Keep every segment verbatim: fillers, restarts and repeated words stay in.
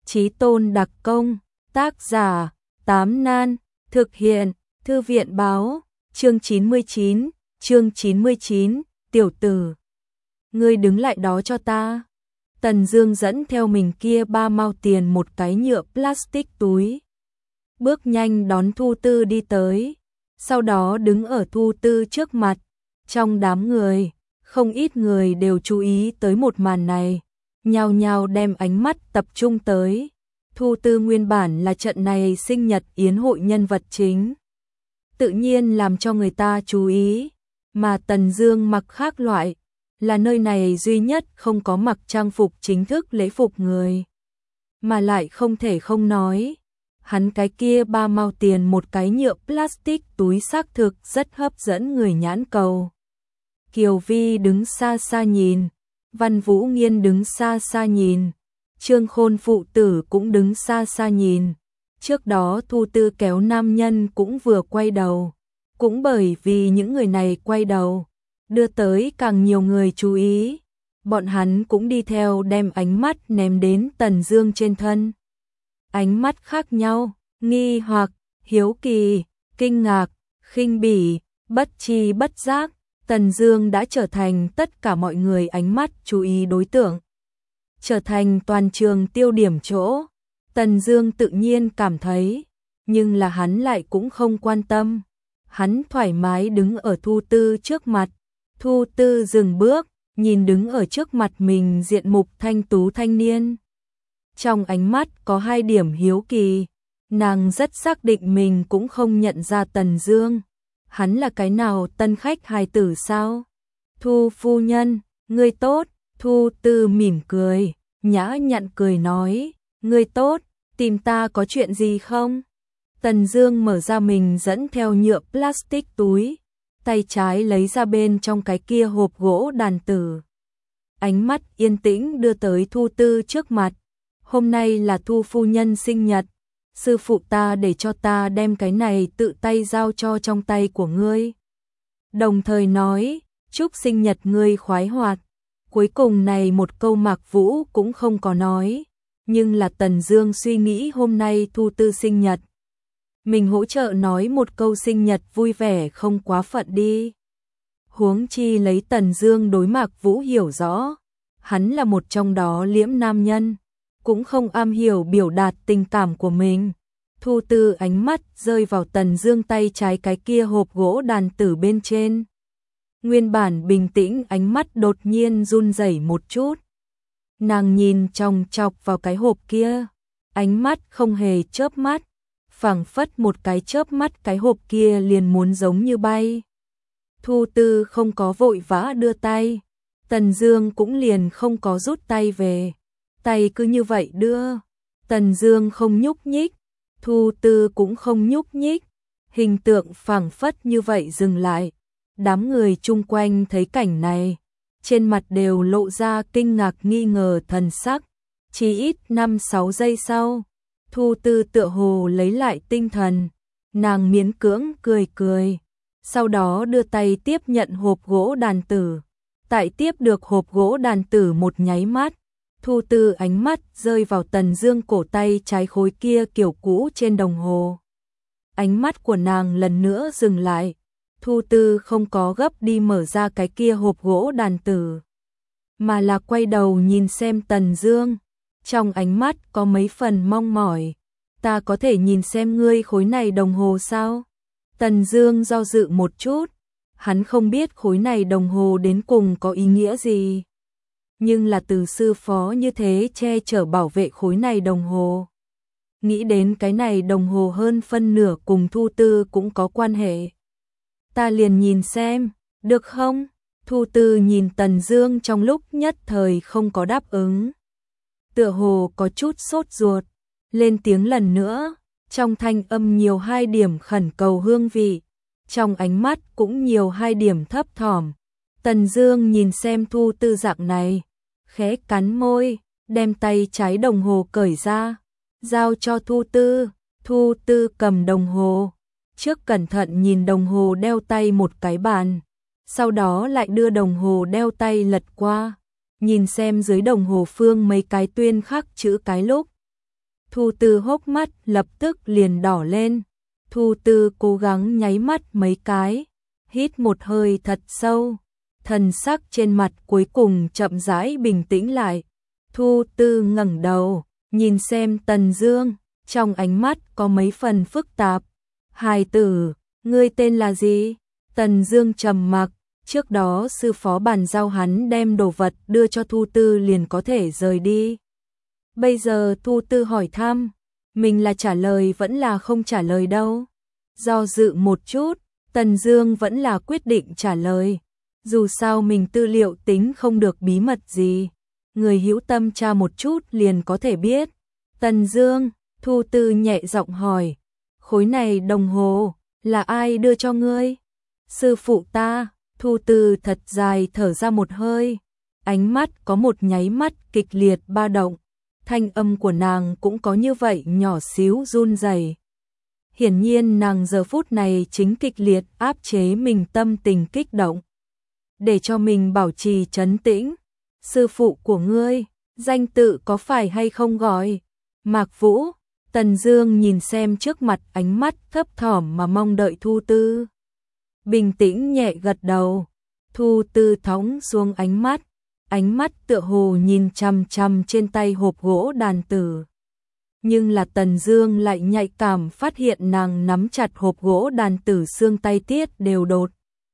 Chí tôn đặc công, tác giả, Tám Nan, thực hiện, Thư viện báo, chương chín mươi chín, chương chín mươi chín, tiểu tử. Ngươi đứng lại đó cho ta. Tần Dương dẫn theo mình kia ba mao tiền một cái nhựa plastic túi. Bước nhanh đón Thu Tư đi tới, sau đó đứng ở Thu Tư trước mặt. Trong đám người, không ít người đều chú ý tới một màn này, nhao nhao đem ánh mắt tập trung tới. Thu Tư nguyên bản là trận này sinh nhật yến hội nhân vật chính, tự nhiên làm cho người ta chú ý, mà Tần Dương mặc khác loại, là nơi này duy nhất không có mặc trang phục chính thức lễ phục người. Mà lại không thể không nói, hắn cái kia ba mao tiền một cái nhựa plastic túi xác thực rất hấp dẫn người nhãn cầu. Kiều Vi đứng xa xa nhìn, Văn Vũ Nghiên đứng xa xa nhìn, Trương Khôn phụ tử cũng đứng xa xa nhìn. Trước đó Thu Tư kéo nam nhân cũng vừa quay đầu, cũng bởi vì những người này quay đầu, đưa tới càng nhiều người chú ý, bọn hắn cũng đi theo đem ánh mắt ném đến Tần Dương trên thân. Ánh mắt khác nhau, nghi hoặc, hiếu kỳ, kinh ngạc, khinh bỉ, bất tri bất giác, Tần Dương đã trở thành tất cả mọi người ánh mắt chú ý đối tượng, trở thành toàn trường tiêu điểm chỗ. Tần Dương tự nhiên cảm thấy, nhưng là hắn lại cũng không quan tâm. Hắn thoải mái đứng ở Thu Tư trước mặt. Thu Tư dừng bước, nhìn đứng ở trước mặt mình diện mục thanh tú thanh niên. Trong ánh mắt có hai điểm hiếu kỳ, nàng rất xác định mình cũng không nhận ra Tần Dương. Hắn là cái nào tân khách hài tử sao? Thu phu nhân, ngươi tốt. Thu Tư mỉm cười, nhã nhặn cười nói, ngươi tốt, tìm ta có chuyện gì không? Tần Dương mở ra mình dẫn theo nhựa plastic túi, tay trái lấy ra bên trong cái kia hộp gỗ đàn tử. Ánh mắt yên tĩnh đưa tới Thu Tư trước mặt. Hôm nay là Thu phu nhân sinh nhật, sư phụ ta để cho ta đem cái này tự tay giao cho trong tay của ngươi. Đồng thời nói, chúc sinh nhật ngươi khoái hoạt. Cuối cùng này một câu Mạc Vũ cũng không có nói, nhưng là Tần Dương suy nghĩ hôm nay Thu Tư sinh nhật, mình hỗ trợ nói một câu sinh nhật vui vẻ không quá phận đi. Huống chi lấy Tần Dương đối Mạc Vũ hiểu rõ, hắn là một trong đó liễm nam nhân, cũng không am hiểu biểu đạt tình cảm của mình. Thu Tư ánh mắt rơi vào Tần Dương tay trái cái kia hộp gỗ đàn tử bên trên. Nguyên bản bình tĩnh ánh mắt đột nhiên run rẩy một chút. Nàng nhìn chòng chọc vào cái hộp kia, ánh mắt không hề chớp mắt, phảng phất một cái chớp mắt cái hộp kia liền muốn giống như bay. Thu Tư không có vội vã đưa tay, Tần Dương cũng liền không có rút tay về, tay cứ như vậy đưa. Tần Dương không nhúc nhích, Thu Tư cũng không nhúc nhích, hình tượng phảng phất như vậy dừng lại. Đám người chung quanh thấy cảnh này, trên mặt đều lộ ra kinh ngạc nghi ngờ thần sắc. Chỉ ít năm sáu giây sau, Thu Tư tựa hồ lấy lại tinh thần, nàng miễn cưỡng cười cười, sau đó đưa tay tiếp nhận hộp gỗ đàn tử. Tại tiếp được hộp gỗ đàn tử một nháy mắt, Thu Tư ánh mắt rơi vào Tần Dương cổ tay trái khối kia kiểu cũ trên đồng hồ. Ánh mắt của nàng lần nữa dừng lại. Thu Tư không có gấp đi mở ra cái kia hộp gỗ đàn tử, mà là quay đầu nhìn xem Tần Dương, trong ánh mắt có mấy phần mong mỏi. Ta có thể nhìn xem ngươi khối này đồng hồ sao? Tần Dương do dự một chút, hắn không biết khối này đồng hồ đến cùng có ý nghĩa gì, nhưng là từ sư phó như thế che chở bảo vệ khối này đồng hồ. Nghĩ đến cái này đồng hồ hơn phân nửa cùng Thu Tư cũng có quan hệ. Ta liền nhìn xem, được không? Thu Tư nhìn Tần Dương trong lúc nhất thời không có đáp ứng. Tựa hồ có chút sốt ruột, lên tiếng lần nữa, trong thanh âm nhiều hai điểm khẩn cầu hương vị, trong ánh mắt cũng nhiều hai điểm thấp thỏm. Tần Dương nhìn xem Thu Tư dạng này, khẽ cắn môi, đem tay trái đồng hồ cởi ra, giao cho Thu Tư. Thu Tư cầm đồng hồ, trước cẩn thận nhìn đồng hồ đeo tay một cái bàn, sau đó lại đưa đồng hồ đeo tay lật qua, nhìn xem dưới đồng hồ phương mấy cái tuyên khắc chữ cái lúc. Thu Tư hốc mắt lập tức liền đỏ lên. Thu Tư cố gắng nháy mắt mấy cái, hít một hơi thật sâu, thần sắc trên mặt cuối cùng chậm rãi bình tĩnh lại. Thu Tư ngẩng đầu, nhìn xem Tần Dương, trong ánh mắt có mấy phần phức tạp. Hài tử, ngươi tên là gì? Tần Dương trầm mặc, trước đó sư phó bàn giao hắn đem đồ vật đưa cho Thu Tư liền có thể rời đi. Bây giờ Thu Tư hỏi thăm, mình là trả lời vẫn là không trả lời đâu. Do dự một chút, Tần Dương vẫn là quyết định trả lời. Dù sao mình tư liệu tính không được bí mật gì, người hữu tâm tra một chút liền có thể biết. Tần Dương, Thu Tư nhẹ giọng hỏi, khối này đồng hồ là ai đưa cho ngươi? Sư phụ ta. Thu Tư thật dài thở ra một hơi, ánh mắt có một nháy mắt kịch liệt ba động, thanh âm của nàng cũng có như vậy nhỏ xíu run rẩy. Hiển nhiên nàng giờ phút này chính kịch liệt áp chế mình tâm tình kích động, để cho mình bảo trì trấn tĩnh. Sư phụ của ngươi, danh tự có phải hay không gọi Mạc Vũ? Tần Dương nhìn xem trước mặt ánh mắt thấp thỏm mà mong đợi Thu Tư. Bình tĩnh nhẹ gật đầu. Thu Tư thõng xuống ánh mắt, ánh mắt tựa hồ nhìn chằm chằm trên tay hộp gỗ đàn tử. Nhưng là Tần Dương lại nhạy cảm phát hiện nàng nắm chặt hộp gỗ đàn tử xương tay tiết đều đột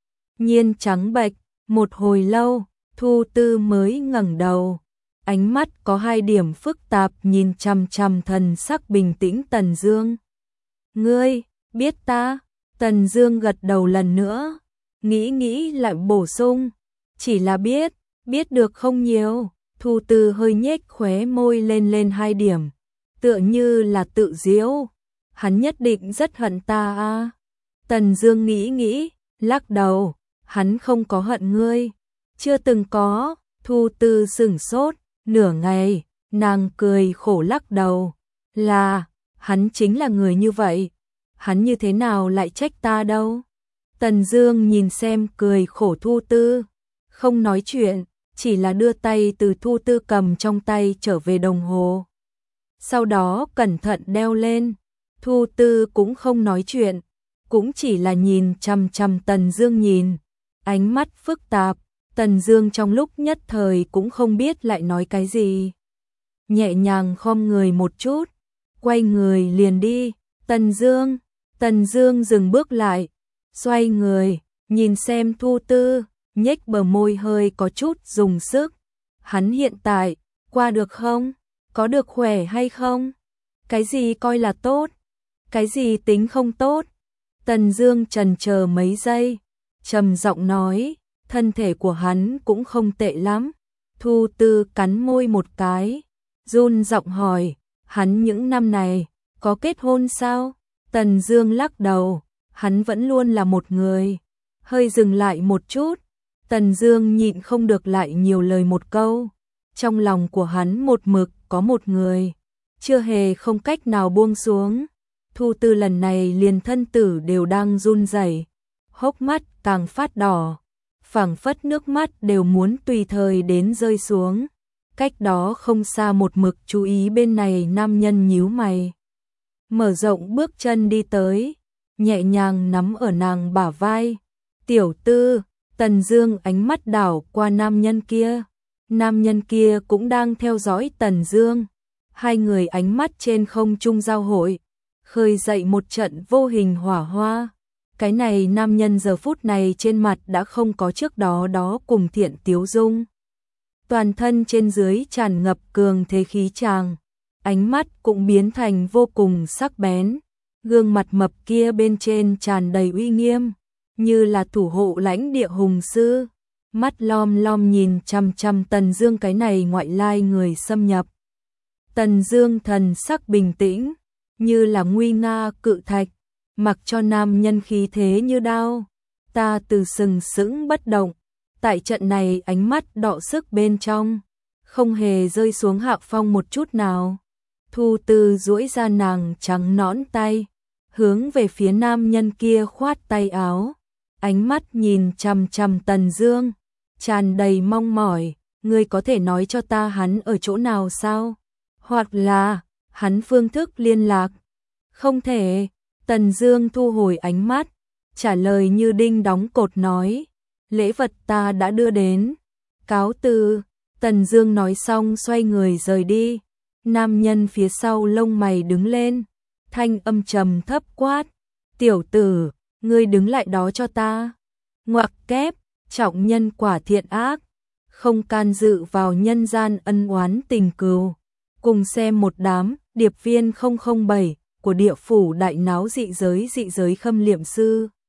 nhiên trắng bệch. Một hồi lâu, Thu Tư mới ngẩng đầu, ánh mắt có hai điểm phức tạp nhìn chằm chằm thần sắc bình tĩnh Tần Dương. Ngươi biết ta? Tần Dương gật đầu lần nữa, nghĩ nghĩ lại bổ sung, chỉ là biết, biết được không nhiều. Thu Tư hơi nhếch khóe môi lên lên hai điểm, tựa như là tự giễu, hắn nhất định rất hận ta a. Tần Dương nghĩ nghĩ, lắc đầu, hắn không có hận ngươi, chưa từng có. Thu Tư sững sốt, nửa ngày, nàng cười khổ lắc đầu, là, hắn chính là người như vậy, hắn như thế nào lại trách ta đâu. Tần Dương nhìn xem cười khổ Thu Tư, không nói chuyện, chỉ là đưa tay từ Thu Tư cầm trong tay trở về đồng hồ. Sau đó cẩn thận đeo lên. Thu Tư cũng không nói chuyện, cũng chỉ là nhìn chằm chằm Tần Dương nhìn, ánh mắt phức tạp. Tần Dương trong lúc nhất thời cũng không biết lại nói cái gì. Nhẹ nhàng khom người một chút, quay người liền đi. Tần Dương, Tần Dương dừng bước lại, xoay người, nhìn xem Thu Tư, nhếch bờ môi hơi có chút dùng sức. Hắn hiện tại, qua được không? Có được khỏe hay không? Cái gì coi là tốt? Cái gì tính không tốt? Tần Dương chần chờ mấy giây, trầm giọng nói, thân thể của hắn cũng không tệ lắm. Thu Tư cắn môi một cái, run giọng hỏi, hắn những năm này, có kết hôn sao? Tần Dương lắc đầu, hắn vẫn luôn là một người. Hơi dừng lại một chút, Tần Dương nhịn không được lại nhiều lời một câu. Trong lòng của hắn một mực có một người, chưa hề không cách nào buông xuống. Thu Tư lần này liền thân tử đều đang run rẩy, hốc mắt càng phát đỏ, phảng phất nước mắt đều muốn tùy thời đến rơi xuống. Cách đó không xa một mực chú ý bên này nam nhân nhíu mày, mở rộng bước chân đi tới, nhẹ nhàng nắm ở nàng bả vai. Tiểu Tư. Tần Dương ánh mắt đảo qua nam nhân kia, nam nhân kia cũng đang theo dõi Tần Dương. Hai người ánh mắt trên không trung giao hội, khơi dậy một trận vô hình hỏa hoa. Cái này nam nhân giờ phút này trên mặt đã không có trước đó đó cùng thiện tiếu dung, toàn thân trên dưới tràn ngập cường thế khí tràng, ánh mắt cũng biến thành vô cùng sắc bén, gương mặt mập kia bên trên tràn đầy uy nghiêm, như là thủ hộ lãnh địa hùng sư, mắt lom lom nhìn chằm chằm Tần Dương cái này ngoại lai người xâm nhập. Tần Dương thần sắc bình tĩnh, như là nguy nga cự thạch, mặc cho nam nhân khí thế như đao. Ta từ sừng sững bất động, tại trận này ánh mắt đọ sức bên trong, không hề rơi xuống hạ phong một chút nào. Thu Tư duỗi ra nàng trắng nõn tay, hướng về phía nam nhân kia khoát tay áo, ánh mắt nhìn chằm chằm Tần Dương, tràn đầy mong mỏi, ngươi có thể nói cho ta hắn ở chỗ nào sao? Hoặc là, hắn phương thức liên lạc. Không thể, Tần Dương thu hồi ánh mắt, trả lời như đinh đóng cột nói, lễ vật ta đã đưa đến. Cáo từ, Tần Dương nói xong xoay người rời đi. Nam nhân phía sau lông mày đứng lên, thanh âm trầm thấp quát, tiểu tử, ngươi đứng lại đó cho ta. Ngoặc kép, trọng nhân quả thiện ác, không can dự vào nhân gian ân oán tình cừu. Cùng xem một đám điệp viên không không bảy của địa phủ đại náo dị giới dị giới khâm liệm sư.